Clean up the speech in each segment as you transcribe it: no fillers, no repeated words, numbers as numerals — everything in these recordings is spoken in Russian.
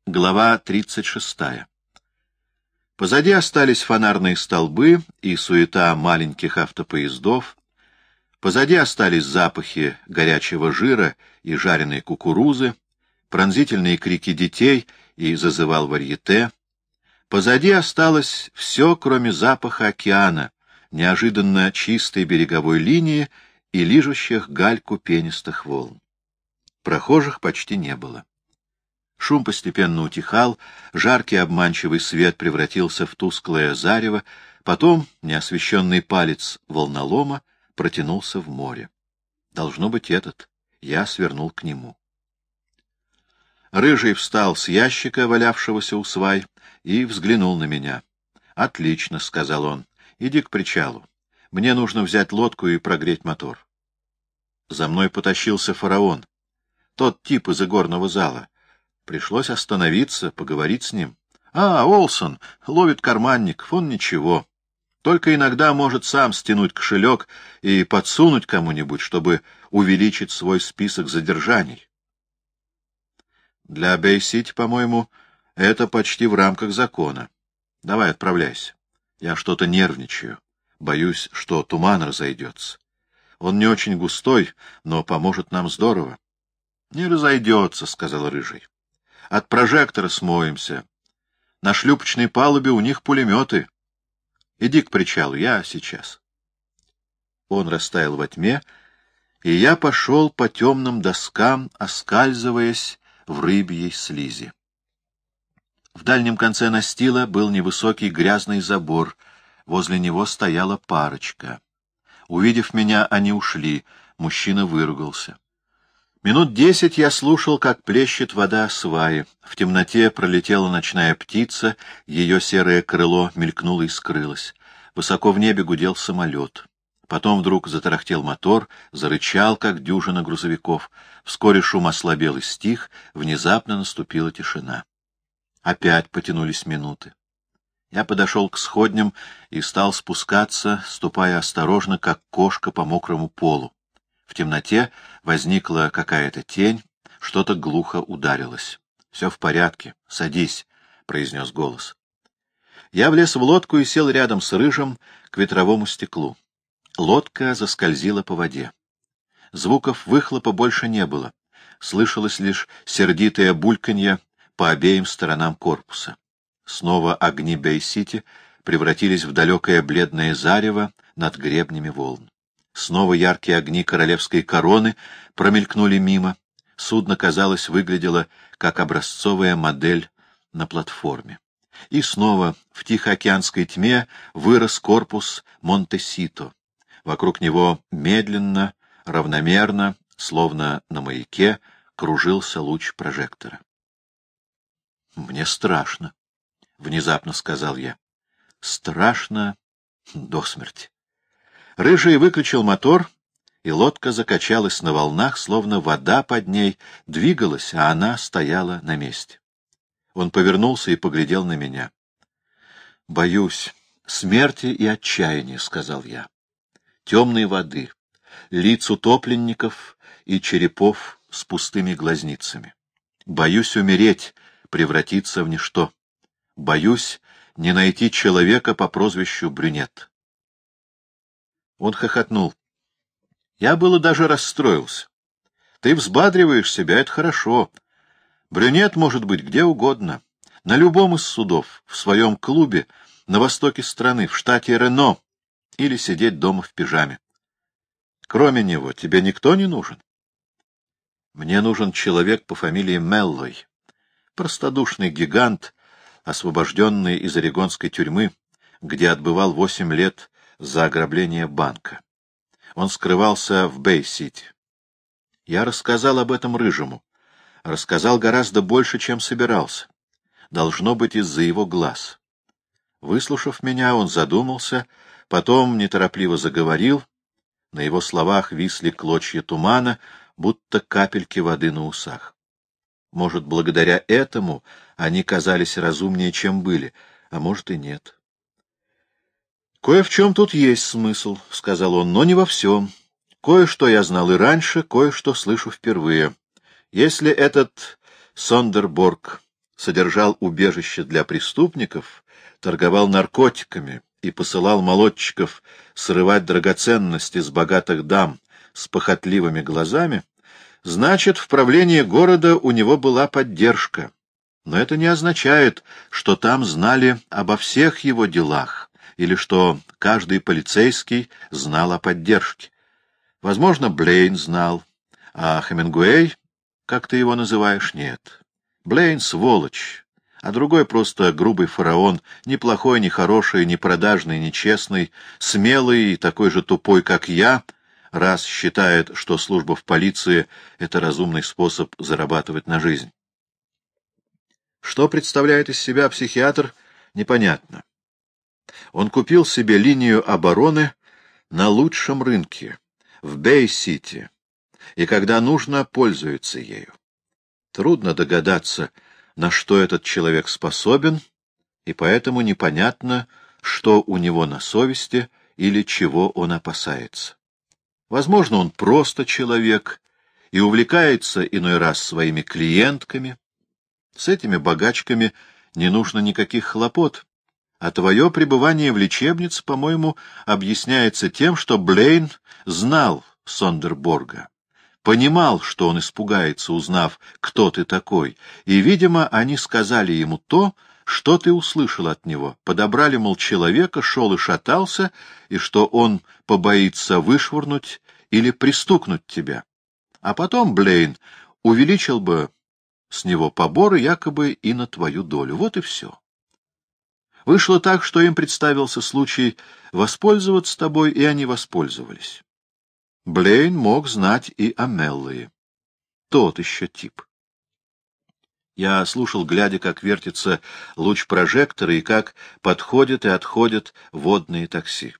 Глава 36. Позади остались фонарные столбы и суета маленьких автопоездов. Позади остались запахи горячего жира и жареной кукурузы, пронзительные крики детей и зазывал варьете. Позади осталось все, кроме запаха океана, неожиданно чистой береговой линии и лижущих гальку пенистых волн. Прохожих почти не было. Шум постепенно утихал, жаркий обманчивый свет превратился в тусклое зарево, потом неосвещенный палец волнолома протянулся в море. Должно быть этот. Я свернул к нему. Рыжий встал с ящика, валявшегося у свай, и взглянул на меня. — Отлично, — сказал он. — Иди к причалу. Мне нужно взять лодку и прогреть мотор. За мной потащился фараон. Тот тип из игорного зала. Пришлось остановиться, поговорить с ним. Олсон ловит карманников, он ничего. Только иногда может сам стянуть кошелек и подсунуть кому-нибудь, чтобы увеличить свой список задержаний. Для Бэй-Сити, по-моему, это почти в рамках закона. Давай, отправляйся. Я что-то нервничаю. Боюсь, что туман разойдется. Он не очень густой, но поможет нам здорово. — Не разойдется, — сказал Рыжий. От прожектора смоемся. На шлюпочной палубе у них пулеметы. Иди к причалу, я сейчас. Он растаял во тьме, и я пошел по темным доскам, оскальзываясь в рыбьей слизи. В дальнем конце настила был невысокий грязный забор. Возле него стояла парочка. Увидев меня, они ушли. Мужчина выругался. Минут 10 я слушал, как плещет вода о сваи. В темноте пролетела ночная птица, ее серое крыло мелькнуло и скрылось. Высоко в небе гудел самолет. Потом вдруг затарахтел мотор, зарычал, как дюжина грузовиков. Вскоре шум ослабел и стих, внезапно наступила тишина. Опять потянулись минуты. Я подошел к сходням и стал спускаться, ступая осторожно, как кошка по мокрому полу. В темноте возникла какая-то тень, что-то глухо ударилось. — Все в порядке, садись, — произнес голос. Я влез в лодку и сел рядом с Рыжим к ветровому стеклу. Лодка заскользила по воде. Звуков выхлопа больше не было. Слышалось лишь сердитое бульканье по обеим сторонам корпуса. Снова огни Бэй-Сити превратились в далекое бледное зарево над гребнями волн. Снова яркие огни королевской короны промелькнули мимо. Судно, казалось, выглядело как образцовая модель на платформе. И снова в тихоокеанской тьме вырос корпус Монте-Сито. Вокруг него медленно, равномерно, словно на маяке, кружился луч прожектора. — Мне страшно, — внезапно сказал я. — Страшно до смерти. Рыжий выключил мотор, и лодка закачалась на волнах, словно вода под ней двигалась, а она стояла на месте. Он повернулся и поглядел на меня. — Боюсь смерти и отчаяния, — сказал я. — Темной воды, лиц утопленников и черепов с пустыми глазницами. Боюсь умереть, превратиться в ничто. Боюсь не найти человека по прозвищу Брюнет. Он хохотнул. Я было даже расстроился. Ты взбадриваешь себя, это хорошо. Брюнет может быть где угодно. На любом из судов, в своем клубе, на востоке страны, в штате Рено, или сидеть дома в пижаме. Кроме него тебе никто не нужен? Мне нужен человек по фамилии Меллой, простодушный гигант, освобожденный из орегонской тюрьмы, где отбывал 8 лет за ограбление банка. Он скрывался в Бэй-Сити. Я рассказал об этом Рыжему. Рассказал гораздо больше, чем собирался. Должно быть, из-за его глаз. Выслушав меня, он задумался, потом неторопливо заговорил. На его словах висли клочья тумана, будто капельки воды на усах. Может, благодаря этому они казались разумнее, чем были, а может и нет. «Кое в чем тут есть смысл», — сказал он, — «но не во всем. Кое-что я знал и раньше, кое-что слышу впервые. Если этот Сондерборг содержал убежище для преступников, торговал наркотиками и посылал молодчиков срывать драгоценности с богатых дам с похотливыми глазами, значит, в правлении города у него была поддержка. Но это не означает, что там знали обо всех его делах, или что каждый полицейский знал о поддержке. Возможно, Блейн знал, а Хемингуэй, как ты его называешь, нет. Блейн — сволочь, а другой просто грубый фараон, ни плохой, ни хороший, ни продажный, ни честный, смелый и такой же тупой, как я, раз считает, что служба в полиции — это разумный способ зарабатывать на жизнь. Что представляет из себя психиатр, непонятно. Он купил себе линию обороны на лучшем рынке, в Бэй-Сити, и когда нужно, пользуется ею. Трудно догадаться, на что этот человек способен, и поэтому непонятно, что у него на совести или чего он опасается. Возможно, он просто человек и увлекается иной раз своими клиентками. С этими богачками не нужно никаких хлопот, а твое пребывание в лечебнице, по-моему, объясняется тем, что Блейн знал Сондерборга, понимал, что он испугается, узнав, кто ты такой, и, видимо, они сказали ему то, что ты услышал от него, подобрали, мол, человека, шел и шатался, и что он побоится вышвырнуть или пристукнуть тебя. А потом Блейн увеличил бы с него поборы якобы и на твою долю. Вот и все. Вышло так, что им представился случай воспользоваться тобой, и они воспользовались. Блейн мог знать и о Меллое. Тот еще тип. Я слушал, глядя, как вертится луч прожектора и как подходят и отходят водные такси.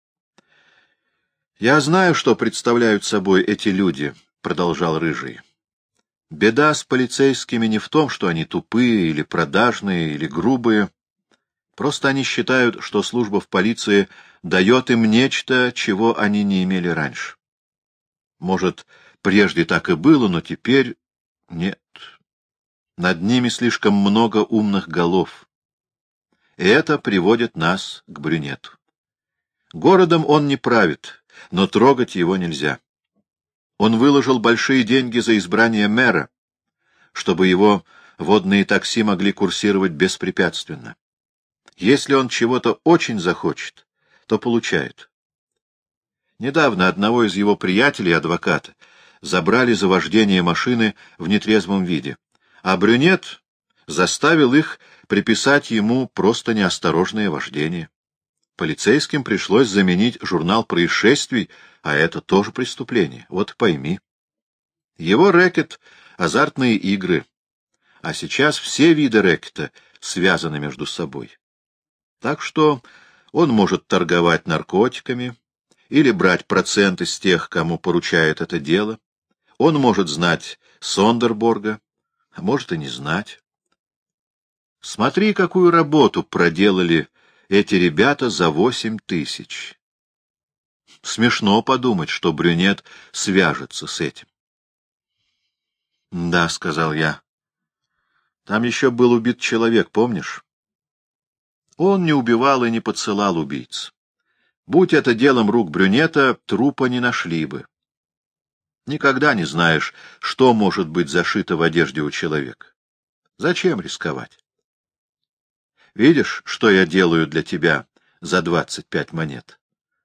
«Я знаю, что представляют собой эти люди», — продолжал Рыжий. «Беда с полицейскими не в том, что они тупые или продажные или грубые. Просто они считают, что служба в полиции дает им нечто, чего они не имели раньше. Может, прежде так и было, но теперь нет. Над ними слишком много умных голов. И это приводит нас к брюнету. Городом он не правит, но трогать его нельзя. Он выложил большие деньги за избрание мэра, чтобы его водные такси могли курсировать беспрепятственно. Если он чего-то очень захочет, то получает. Недавно одного из его приятелей, адвоката, забрали за вождение машины в нетрезвом виде, а брюнет заставил их приписать ему просто неосторожное вождение. Полицейским пришлось заменить журнал происшествий, а это тоже преступление. Вот пойми. Его рэкет — азартные игры, а сейчас все виды рэкета связаны между собой. Так что он может торговать наркотиками или брать проценты с тех, кому поручает это дело. Он может знать Сондерборга, а может и не знать. Смотри, какую работу проделали эти ребята за 8000. Смешно подумать, что брюнет свяжется с этим. — Да, — сказал я. — Там еще был убит человек, помнишь? Он не убивал и не подсылал убийц. Будь это делом рук брюнета, трупа не нашли бы. Никогда не знаешь, что может быть зашито в одежде у человека. Зачем рисковать? Видишь, что я делаю для тебя за 25 монет?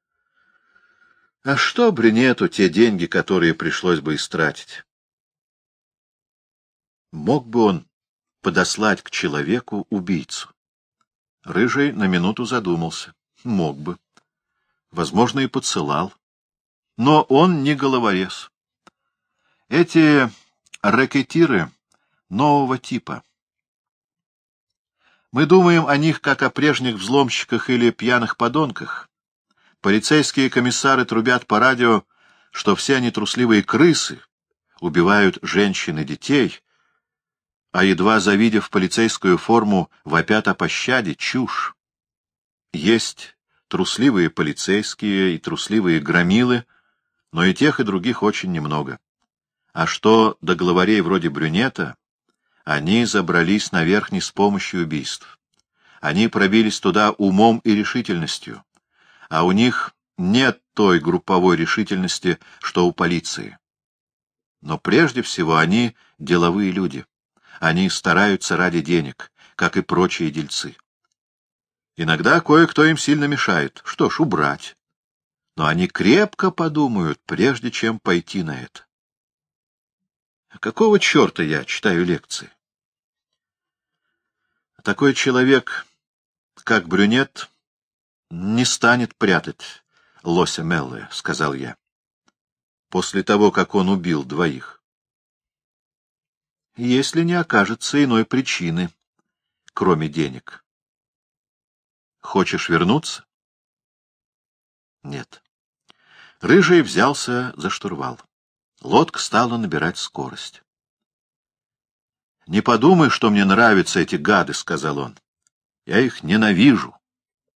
А что брюнету те деньги, которые пришлось бы истратить? Мог бы он подослать к человеку убийцу? Рыжий на минуту задумался. Мог бы. Возможно, и подсылал. Но он не головорез. Эти рэкетиры нового типа. Мы думаем о них, как о прежних взломщиках или пьяных подонках. Полицейские комиссары трубят по радио, что все они трусливые крысы, убивают женщин и детей, а едва завидев полицейскую форму, вопят о пощаде. Чушь. Есть трусливые полицейские и трусливые громилы, но и тех, и других очень немного. А что до главарей вроде брюнета, Они забрались наверх не с помощью убийств. Они пробились туда умом и решительностью, а у них нет той групповой решительности, что у полиции. Но прежде всего они деловые люди. Они стараются ради денег, как и прочие дельцы. Иногда кое-кто им сильно мешает. Что ж, убрать. Но они крепко подумают, прежде чем пойти на это. Какого черта я читаю лекции? Такой человек, как брюнет, не станет прятать лося Меллоя, — сказал я, — после того, как он убил двоих. Если не окажется иной причины, кроме денег. Хочешь вернуться? Нет. Рыжий взялся за штурвал. Лодка стала набирать скорость. — Не подумай, что мне нравятся эти гады, — сказал он. — Я их ненавижу.